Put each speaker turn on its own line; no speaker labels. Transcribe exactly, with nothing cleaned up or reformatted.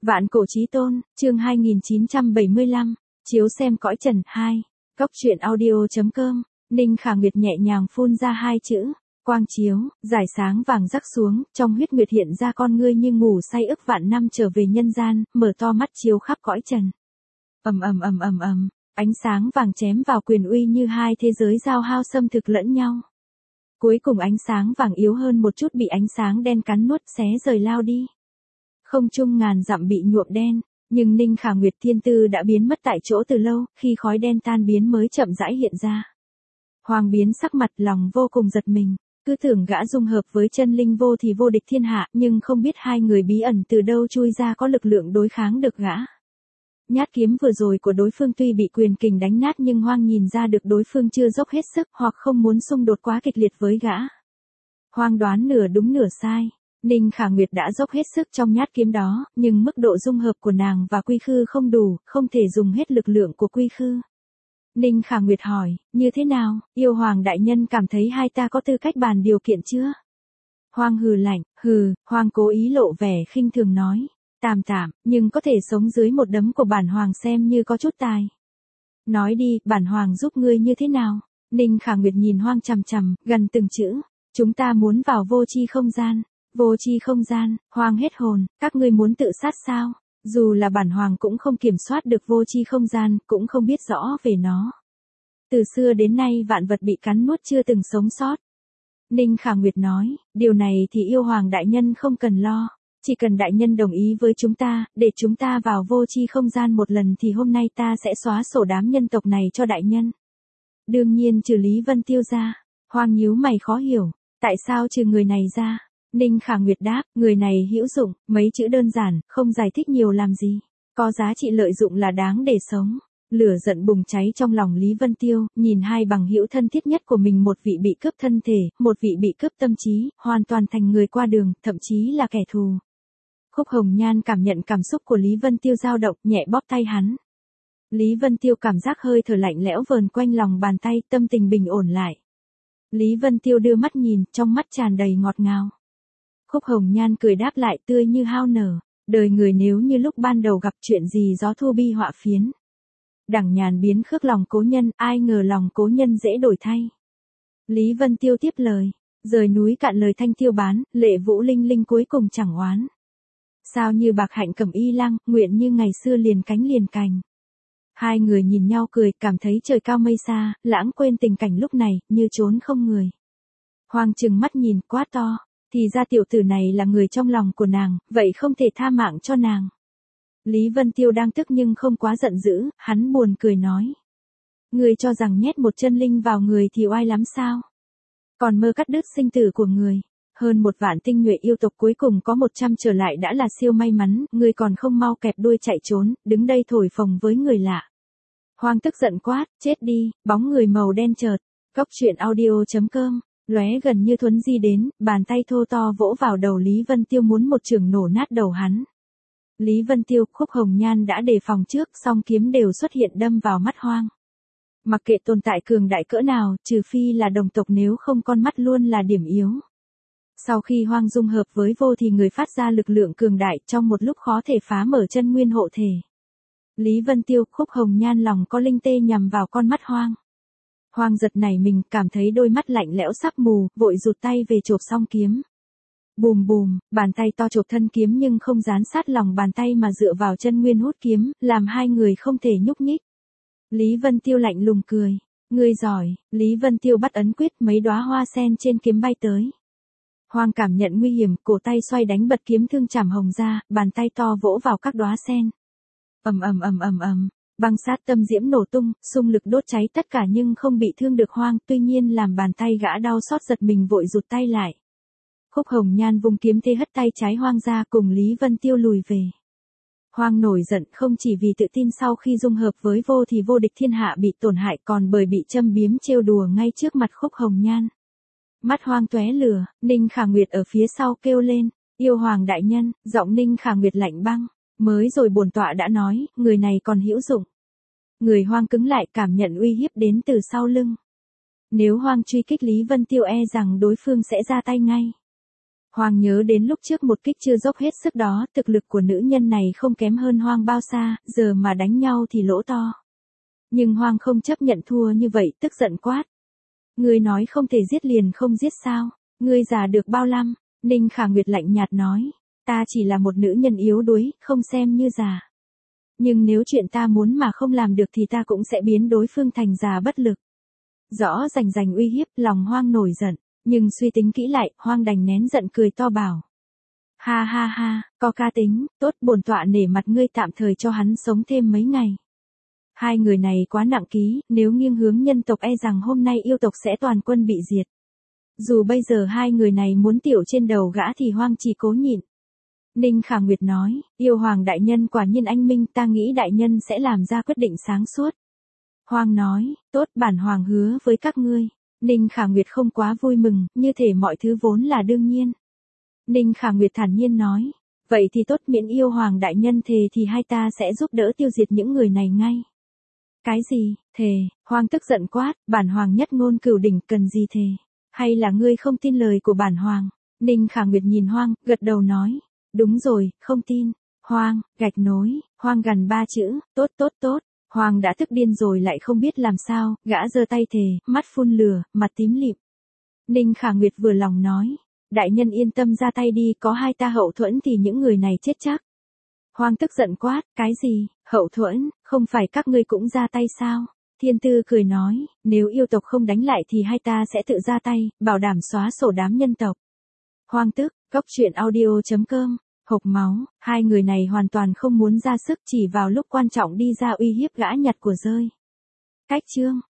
Vạn cổ chí tôn, chương hai nghìn chín trăm bảy mươi lăm, chiếu xem cõi trần hai. Cốc truyện audio.com, Ninh Khả Nguyệt nhẹ nhàng phun ra hai chữ, quang chiếu, giải sáng vàng rắc xuống, trong huyết nguyệt hiện ra con ngươi như ngủ say ức vạn năm trở về nhân gian, mở to mắt chiếu khắp cõi trần. Ầm ầm ầm ầm ầm, ánh sáng vàng chém vào quyền uy như hai thế giới giao hao xâm thực lẫn nhau. Cuối cùng ánh sáng vàng yếu hơn một chút bị ánh sáng đen cắn nuốt xé rời lao đi. Không trung ngàn dặm bị nhuộm đen, nhưng Ninh Khả Nguyệt thiên tư đã biến mất tại chỗ từ lâu, khi khói đen tan biến mới chậm rãi hiện ra. Hoàng biến sắc mặt lòng vô cùng giật mình, cứ tưởng gã dung hợp với chân linh vô thì vô địch thiên hạ, nhưng không biết hai người bí ẩn từ đâu chui ra có lực lượng đối kháng được gã. Nhát kiếm vừa rồi của đối phương tuy bị quyền kình đánh nát nhưng Hoang nhìn ra được đối phương chưa dốc hết sức hoặc không muốn xung đột quá kịch liệt với gã. Hoang đoán nửa đúng nửa sai. Ninh Khả Nguyệt đã dốc hết sức trong nhát kiếm đó, nhưng mức độ dung hợp của nàng và Quy Khư không đủ, không thể dùng hết lực lượng của Quy Khư. Ninh Khả Nguyệt hỏi, như thế nào, yêu Hoàng đại nhân cảm thấy hai ta có tư cách bàn điều kiện chưa? Hoang hừ lạnh, hừ, Hoang cố ý lộ vẻ khinh thường nói, tạm tạm, nhưng có thể sống dưới một đấm của bản Hoàng xem như có chút tài. Nói đi, bản Hoàng giúp ngươi như thế nào? Ninh Khả Nguyệt nhìn Hoang chằm chằm, gần từng chữ, chúng ta muốn vào vô chi không gian. Vô chi không gian, Hoang hết hồn, các ngươi muốn tự sát sao? Dù là bản Hoàng cũng không kiểm soát được vô chi không gian, cũng không biết rõ về nó. Từ xưa đến nay vạn vật bị cắn nuốt chưa từng sống sót. Ninh Khả Nguyệt nói, điều này thì yêu Hoàng đại nhân không cần lo. Chỉ cần đại nhân đồng ý với chúng ta, để chúng ta vào vô chi không gian một lần thì hôm nay ta sẽ xóa sổ đám nhân tộc này cho đại nhân. Đương nhiên trừ Lý Vân Tiêu ra. Hoang nhíu mày khó hiểu, tại sao trừ người này ra? Ninh Khả Nguyệt đáp, người này hữu dụng, mấy chữ đơn giản, không giải thích nhiều làm gì. Có giá trị lợi dụng là đáng để sống. Lửa giận bùng cháy trong lòng Lý Vân Tiêu, nhìn hai bằng hữu thân thiết nhất của mình, một vị bị cướp thân thể, một vị bị cướp tâm trí, hoàn toàn thành người qua đường, thậm chí là kẻ thù. Khúc Hồng Nhan cảm nhận cảm xúc của Lý Vân Tiêu dao động, nhẹ bóp tay hắn. Lý Vân Tiêu cảm giác hơi thở lạnh lẽo vờn quanh lòng bàn tay, tâm tình bình ổn lại. Lý Vân Tiêu đưa mắt nhìn, trong mắt tràn đầy ngọt ngào. Khúc Hồng Nhan cười đáp lại tươi như hao nở, đời người nếu như lúc ban đầu gặp chuyện gì gió thu bi họa phiến. Đẳng nhàn biến khước lòng cố nhân, ai ngờ lòng cố nhân dễ đổi thay. Lý Vân Tiêu tiếp lời, rời núi cạn lời thanh tiêu bán, lệ vũ linh linh cuối cùng chẳng oán. Sao như bạc hạnh cẩm y lăng, nguyện như ngày xưa liền cánh liền cành. Hai người nhìn nhau cười, cảm thấy trời cao mây xa, lãng quên tình cảnh lúc này, như trốn không người. Hoàng trừng mắt nhìn, quá to. Thì ra tiểu tử này là người trong lòng của nàng, vậy không thể tha mạng cho nàng. Lý Vân Tiêu đang tức nhưng không quá giận dữ, hắn buồn cười nói. Người cho rằng nhét một chân linh vào người thì oai lắm sao? Còn mơ cắt đứt sinh tử của người. Hơn một vạn tinh nhuệ yêu tộc cuối cùng có một trăm trở lại đã là siêu may mắn, người còn không mau kẹp đuôi chạy trốn, đứng đây thổi phồng với người lạ. Hoang tức giận quát, chết đi, bóng người màu đen chợt. Cốc truyện audio.com lóe gần như thuấn di đến, bàn tay thô to vỗ vào đầu Lý Vân Tiêu muốn một chưởng nổ nát đầu hắn. Lý Vân Tiêu, Khúc Hồng Nhan đã đề phòng trước, song kiếm đều xuất hiện đâm vào mắt Hoang. Mặc kệ tồn tại cường đại cỡ nào, trừ phi là đồng tộc, nếu không con mắt luôn là điểm yếu. Sau khi Hoang dung hợp với vô thì người phát ra lực lượng cường đại, trong một lúc khó thể phá mở chân nguyên hộ thể. Lý Vân Tiêu, Khúc Hồng Nhan lòng có linh tê nhằm vào con mắt Hoang. Hoang giật nảy mình, cảm thấy đôi mắt lạnh lẽo sắp mù, vội rụt tay về chộp song kiếm. Bùm bùm, bàn tay to chộp thân kiếm nhưng không dán sát lòng bàn tay mà dựa vào chân nguyên hút kiếm, làm hai người không thể nhúc nhích. Lý Vân Tiêu lạnh lùng cười, ngươi giỏi. Lý Vân Tiêu bắt ấn quyết, mấy đóa hoa sen trên kiếm bay tới. Hoang cảm nhận nguy hiểm, cổ tay xoay đánh bật kiếm thương chảm hồng ra, bàn tay to vỗ vào các đóa sen. Ầm ầm ầm ầm ầm. Băng sát tâm diễm nổ tung, xung lực đốt cháy tất cả nhưng không bị thương được Hoang, tuy nhiên làm bàn tay gã đau xót giật mình vội rụt tay lại. Khúc Hồng Nhan vùng kiếm thế hất tay trái Hoang ra cùng Lý Vân Tiêu lùi về. Hoang nổi giận không chỉ vì tự tin sau khi dung hợp với vô thì vô địch thiên hạ bị tổn hại, còn bởi bị châm biếm trêu đùa ngay trước mặt Khúc Hồng Nhan. Mắt Hoang tóe lửa, Ninh Khả Nguyệt ở phía sau kêu lên, yêu Hoàng đại nhân, giọng Ninh Khả Nguyệt lạnh băng. Mới rồi bổn tọa đã nói, người này còn hữu dụng. Người Hoang cứng lại, cảm nhận uy hiếp đến từ sau lưng. Nếu Hoang truy kích Lý Vân Tiêu e rằng đối phương sẽ ra tay ngay. Hoàng nhớ đến lúc trước một kích chưa dốc hết sức đó, thực lực của nữ nhân này không kém hơn Hoang bao xa, giờ mà đánh nhau thì lỗ to. Nhưng Hoang không chấp nhận thua như vậy, tức giận quát. Ngươi nói không thể giết liền không giết sao? Ngươi già được bao năm? Ninh Khả Nguyệt lạnh nhạt nói. Ta chỉ là một nữ nhân yếu đuối, không xem như già. Nhưng nếu chuyện ta muốn mà không làm được thì ta cũng sẽ biến đối phương thành già bất lực. Rõ rành rành uy hiếp, lòng Hoang nổi giận. Nhưng suy tính kỹ lại, Hoang đành nén giận cười to bảo. Ha ha ha, có ca tính, tốt, bổn tọa nể mặt ngươi tạm thời cho hắn sống thêm mấy ngày. Hai người này quá nặng ký, nếu nghiêng hướng nhân tộc e rằng hôm nay yêu tộc sẽ toàn quân bị diệt. Dù bây giờ hai người này muốn tiểu trên đầu gã thì Hoang chỉ cố nhịn. Ninh Khả Nguyệt nói, yêu Hoàng đại nhân quả nhiên anh minh, ta nghĩ đại nhân sẽ làm ra quyết định sáng suốt. Hoang nói, tốt, bản Hoàng hứa với các ngươi. Ninh Khả Nguyệt không quá vui mừng, như thể mọi thứ vốn là đương nhiên. Ninh Khả Nguyệt thản nhiên nói, vậy thì tốt, miễn yêu Hoàng đại nhân thề thì hai ta sẽ giúp đỡ tiêu diệt những người này ngay. Cái gì, thề? Hoang tức giận quát, bản Hoàng nhất ngôn cửu đỉnh, cần gì thề? Hay là ngươi không tin lời của bản Hoàng? Ninh Khả Nguyệt nhìn Hoang, gật đầu nói, đúng rồi, không tin. Hoang, gạch nối, Hoang gằn ba chữ, tốt tốt tốt. Hoang đã tức điên rồi lại không biết làm sao, gã giơ tay thề, mắt phun lửa, mặt tím lịm. Ninh Khả Nguyệt vừa lòng nói, đại nhân yên tâm ra tay đi, có hai ta hậu thuẫn thì những người này chết chắc. Hoang tức giận quát, cái gì, hậu thuẫn, không phải các ngươi cũng ra tay sao? Thiên Tư cười nói, nếu yêu tộc không đánh lại thì hai ta sẽ tự ra tay, bảo đảm xóa sổ đám nhân tộc. Hoang tức, góc truyện audio chấm com. Hộc máu, hai người này hoàn toàn không muốn ra sức, chỉ vào lúc quan trọng đi ra uy hiếp gã nhặt của rơi. Cách chương